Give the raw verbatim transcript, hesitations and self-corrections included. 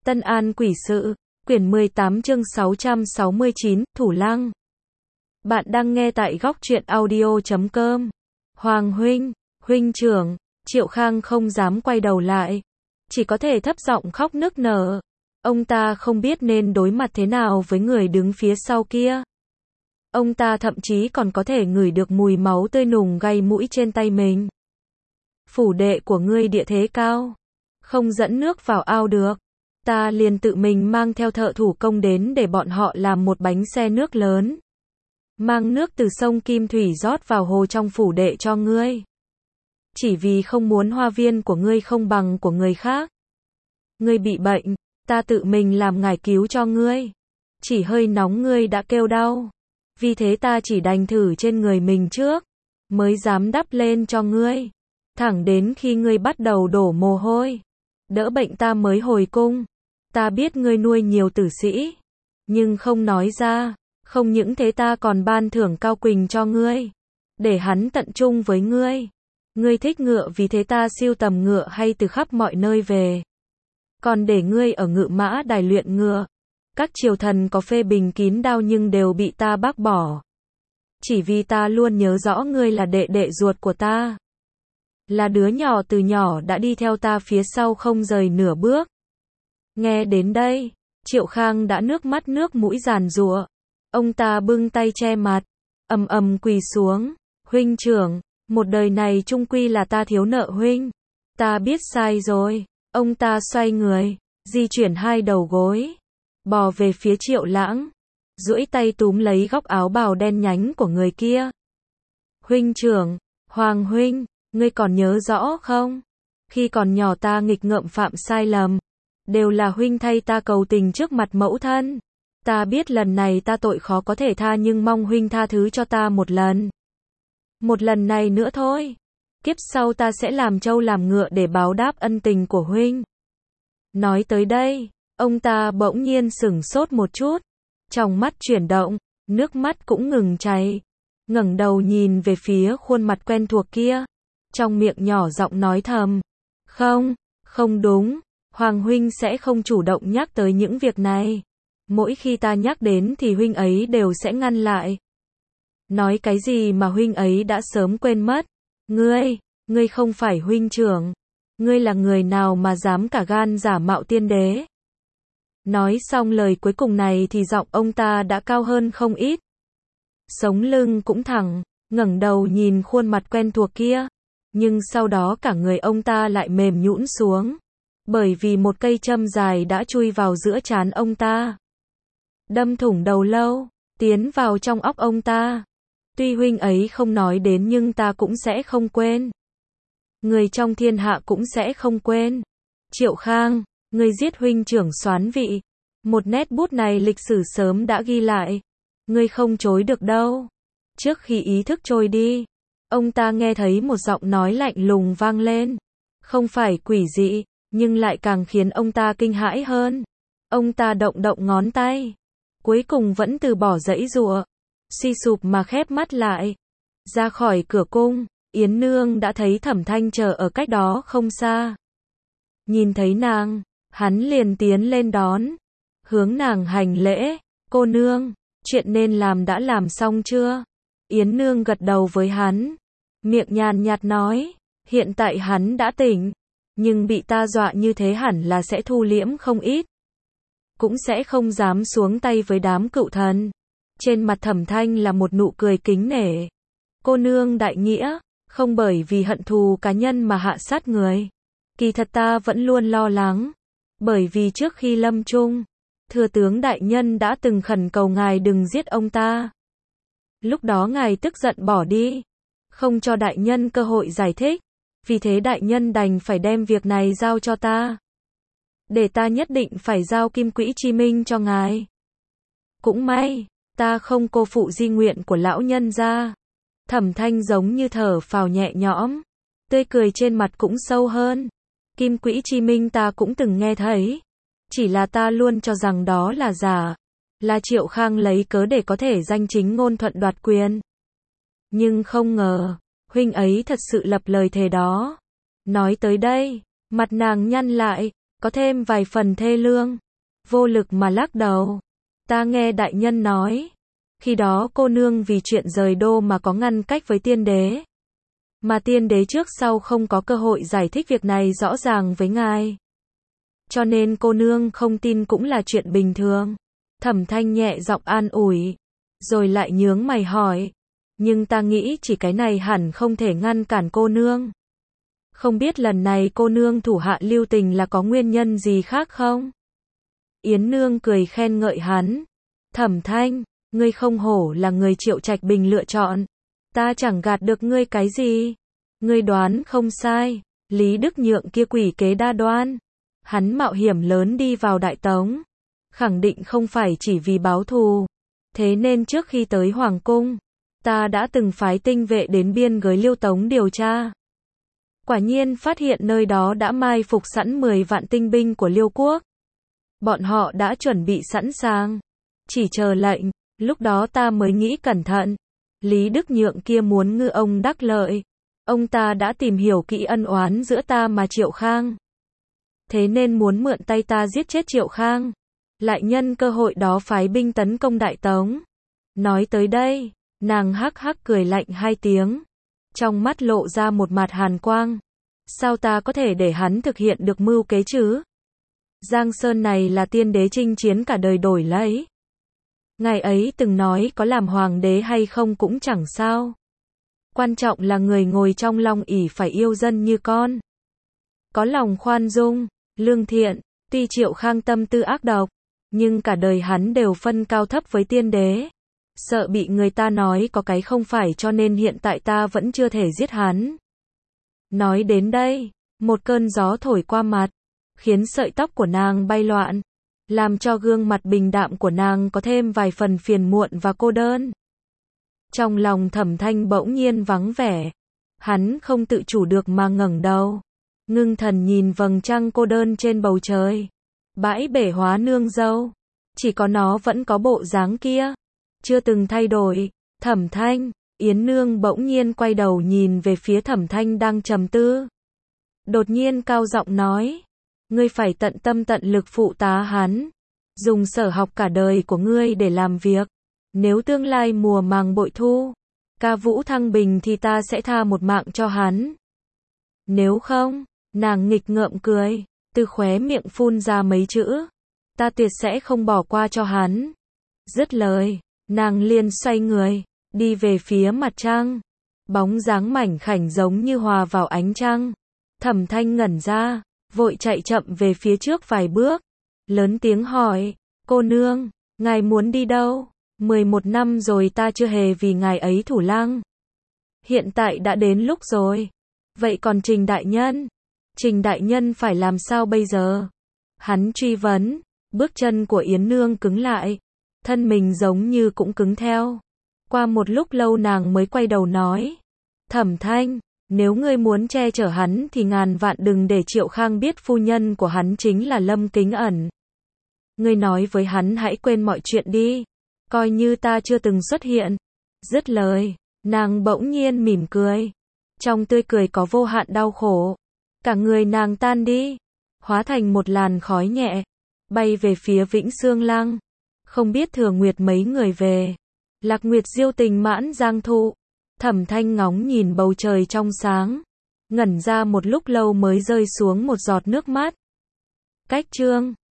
Tân An Quỷ Sự, quyển mười tám chương sáu trăm sáu mươi chín, Thủ Lăng. Bạn đang nghe tại góc truyện audio chấm com. Hoàng huynh, huynh trưởng, Triệu Khang không dám quay đầu lại, chỉ có thể thấp giọng khóc nức nở. Ông ta không biết nên đối mặt thế nào với người đứng phía sau kia. Ông ta thậm chí còn có thể ngửi được mùi máu tươi nùng gây mũi trên tay mình. Phủ đệ của ngươi địa thế cao, không dẫn nước vào ao được. Ta liền tự mình mang theo thợ thủ công đến để bọn họ làm một bánh xe nước lớn. Mang nước từ sông Kim Thủy rót vào hồ trong phủ đệ cho ngươi. Chỉ vì không muốn hoa viên của ngươi không bằng của người khác. Ngươi bị bệnh, ta tự mình làm ngải cứu cho ngươi. Chỉ hơi nóng ngươi đã kêu đau. Vì thế ta chỉ đành thử trên người mình trước, mới dám đắp lên cho ngươi. Thẳng đến khi ngươi bắt đầu đổ mồ hôi, đỡ bệnh ta mới hồi cung. Ta biết ngươi nuôi nhiều tử sĩ, nhưng không nói ra. Không những thế ta còn ban thưởng Cao Quỳnh cho ngươi, để hắn tận trung với ngươi. Ngươi thích ngựa vì thế ta sưu tầm ngựa hay từ khắp mọi nơi về. Còn để ngươi ở ngự mã đài luyện ngựa. Các triều thần có phê bình kín đao nhưng đều bị ta bác bỏ. Chỉ vì ta luôn nhớ rõ ngươi là đệ đệ ruột của ta. Là đứa nhỏ từ nhỏ đã đi theo ta phía sau không rời nửa bước. Nghe đến đây, Triệu Khang đã nước mắt nước mũi giàn giụa. Ông ta bưng tay che mặt, ầm ầm quỳ xuống. Huynh trưởng, một đời này chung quy là ta thiếu nợ huynh. Ta biết sai rồi. Ông ta xoay người, di chuyển hai đầu gối, bò về phía Triệu Lãng, duỗi tay túm lấy góc áo bào đen nhánh của người kia. Huynh trưởng, Hoàng huynh, ngươi còn nhớ rõ không? Khi còn nhỏ ta nghịch ngợm phạm sai lầm, đều là huynh thay ta cầu tình trước mặt mẫu thân. Ta biết lần này ta tội khó có thể tha nhưng mong huynh tha thứ cho ta một lần. Một lần này nữa thôi. Kiếp sau ta sẽ làm trâu làm ngựa để báo đáp ân tình của huynh. Nói tới đây, ông ta bỗng nhiên sửng sốt một chút. Trong mắt chuyển động, nước mắt cũng ngừng chảy. Ngẩng đầu nhìn về phía khuôn mặt quen thuộc kia. Trong miệng nhỏ giọng nói thầm. Không, không đúng. Hoàng huynh sẽ không chủ động nhắc tới những việc này. Mỗi khi ta nhắc đến thì huynh ấy đều sẽ ngăn lại. Nói cái gì mà huynh ấy đã sớm quên mất. Ngươi, ngươi không phải huynh trưởng. Ngươi là người nào mà dám cả gan giả mạo tiên đế. Nói xong lời cuối cùng này thì giọng ông ta đã cao hơn không ít. Sống lưng cũng thẳng, ngẩng đầu nhìn khuôn mặt quen thuộc kia. Nhưng sau đó cả người ông ta lại mềm nhũn xuống. Bởi vì một cây châm dài đã chui vào giữa trán ông ta. Đâm thủng đầu lâu, tiến vào trong óc ông ta. Tuy huynh ấy không nói đến nhưng ta cũng sẽ không quên. Người trong thiên hạ cũng sẽ không quên. Triệu Khang, ngươi giết huynh trưởng Soán Vị. Một nét bút này lịch sử sớm đã ghi lại. Ngươi không chối được đâu. Trước khi ý thức trôi đi, ông ta nghe thấy một giọng nói lạnh lùng vang lên. Không phải quỷ dị, nhưng lại càng khiến ông ta kinh hãi hơn. Ông ta động động ngón tay. Cuối cùng vẫn từ bỏ giãy giụa, suy sụp mà khép mắt lại. Ra khỏi cửa cung, Yến Nương đã thấy Thẩm Thanh chờ ở cách đó không xa. Nhìn thấy nàng, hắn liền tiến lên đón, hướng nàng hành lễ. Cô nương, chuyện nên làm đã làm xong chưa? Yến Nương gật đầu với hắn, miệng nhàn nhạt nói, hiện tại hắn đã tỉnh, nhưng bị ta dọa như thế hẳn là sẽ thu liễm không ít. Cũng sẽ không dám xuống tay với đám cựu thần. Trên mặt Thẩm Thanh là một nụ cười kính nể. Cô nương đại nghĩa, không bởi vì hận thù cá nhân mà hạ sát người. Kỳ thật ta vẫn luôn lo lắng. Bởi vì trước khi lâm chung, thừa tướng đại nhân đã từng khẩn cầu ngài đừng giết ông ta. Lúc đó ngài tức giận bỏ đi, không cho đại nhân cơ hội giải thích. Vì thế đại nhân đành phải đem việc này giao cho ta. Để ta nhất định phải giao Kim Quỹ Chi Minh cho ngài. Cũng may, ta không cô phụ di nguyện của lão nhân gia. Thẩm Thanh giống như thở phào nhẹ nhõm, tươi cười trên mặt cũng sâu hơn. Kim Quỹ Chi Minh ta cũng từng nghe thấy, chỉ là ta luôn cho rằng đó là giả, là Triệu Khang lấy cớ để có thể danh chính ngôn thuận đoạt quyền. Nhưng không ngờ, huynh ấy thật sự lập lời thề đó. Nói tới đây, mặt nàng nhăn lại, có thêm vài phần thê lương, vô lực mà lắc đầu. Ta nghe đại nhân nói, khi đó cô nương vì chuyện rời đô mà có ngăn cách với tiên đế. Mà tiên đế trước sau không có cơ hội giải thích việc này rõ ràng với ngài. Cho nên cô nương không tin cũng là chuyện bình thường. Thẩm Thanh nhẹ giọng an ủi, rồi lại nhướng mày hỏi, nhưng ta nghĩ chỉ cái này hẳn không thể ngăn cản cô nương. Không biết lần này cô nương thủ hạ lưu tình là có nguyên nhân gì khác không? Yến Nương cười khen ngợi hắn. Thẩm Thanh, ngươi không hổ là người Triệu Trạch Bình lựa chọn. Ta chẳng gạt được ngươi cái gì. Ngươi đoán không sai, Lý Đức Nhượng kia quỷ kế đa đoan. Hắn mạo hiểm lớn đi vào Đại Tống. Khẳng định không phải chỉ vì báo thù. Thế nên trước khi tới Hoàng Cung, ta đã từng phái tinh vệ đến biên giới Liêu Tống điều tra. Quả nhiên phát hiện nơi đó đã mai phục sẵn mười vạn tinh binh của Liêu Quốc. Bọn họ đã chuẩn bị sẵn sàng, chỉ chờ lệnh. Lúc đó ta mới nghĩ cẩn thận. Lý Đức Nhượng kia muốn ngư ông đắc lợi. Ông ta đã tìm hiểu kỹ ân oán giữa ta mà Triệu Khang. Thế nên muốn mượn tay ta giết chết Triệu Khang. Lại nhân cơ hội đó phái binh tấn công Đại Tống. Nói tới đây, nàng hắc hắc cười lạnh hai tiếng. Trong mắt lộ ra một mặt hàn quang. Sao ta có thể để hắn thực hiện được mưu kế chứ? Giang Sơn này là tiên đế chinh chiến cả đời đổi lấy. Ngài ấy từng nói có làm hoàng đế hay không cũng chẳng sao. Quan trọng là người ngồi trong long ỷ phải yêu dân như con. Có lòng khoan dung, lương thiện, tuy Triệu Khang tâm tư ác độc, nhưng cả đời hắn đều phân cao thấp với tiên đế. Sợ bị người ta nói có cái không phải cho nên hiện tại ta vẫn chưa thể giết hắn. Nói đến đây, một cơn gió thổi qua mặt, khiến sợi tóc của nàng bay loạn, làm cho gương mặt bình đạm của nàng có thêm vài phần phiền muộn và cô đơn. Trong lòng Thẩm Thanh bỗng nhiên vắng vẻ, hắn không tự chủ được mà ngẩng đầu, ngưng thần nhìn vầng trăng cô đơn trên bầu trời. Bãi bể hóa nương dâu, chỉ có nó vẫn có bộ dáng kia, chưa từng thay đổi. Thẩm Thanh, Yến Nương bỗng nhiên quay đầu nhìn về phía Thẩm Thanh đang trầm tư. Đột nhiên cao giọng nói, ngươi phải tận tâm tận lực phụ tá hắn, dùng sở học cả đời của ngươi để làm việc. Nếu tương lai mùa màng bội thu, ca vũ thăng bình thì ta sẽ tha một mạng cho hắn. Nếu không, nàng nghịch ngợm cười, từ khóe miệng phun ra mấy chữ, ta tuyệt sẽ không bỏ qua cho hắn. Dứt lời, nàng liền xoay người, đi về phía mặt trăng. Bóng dáng mảnh khảnh giống như hòa vào ánh trăng. Thẩm Thanh ngẩn ra, vội chạy chậm về phía trước vài bước, lớn tiếng hỏi, cô nương, ngài muốn đi đâu? mười một năm rồi ta chưa hề vì ngài ấy thủ lăng. Hiện tại đã đến lúc rồi. Vậy còn Trình đại nhân? Trình đại nhân phải làm sao bây giờ? Hắn truy vấn, bước chân của Yến Nương cứng lại, thân mình giống như cũng cứng theo. Qua một lúc lâu nàng mới quay đầu nói, Thẩm Thanh, nếu ngươi muốn che chở hắn thì ngàn vạn đừng để Triệu Khang biết phu nhân của hắn chính là Lâm Kính Ẩn. Ngươi nói với hắn hãy quên mọi chuyện đi, coi như ta chưa từng xuất hiện. Dứt lời, nàng bỗng nhiên mỉm cười. Trong tươi cười có vô hạn đau khổ. Cả người nàng tan đi, hóa thành một làn khói nhẹ, bay về phía Vĩnh Xương Lăng. Không biết Thừa Nguyệt mấy người về. Lạc Nguyệt diêu tình mãn giang thụ. Thẩm Thanh ngóng nhìn bầu trời trong sáng, ngẩn ra một lúc lâu mới rơi xuống một giọt nước mắt. Cách chương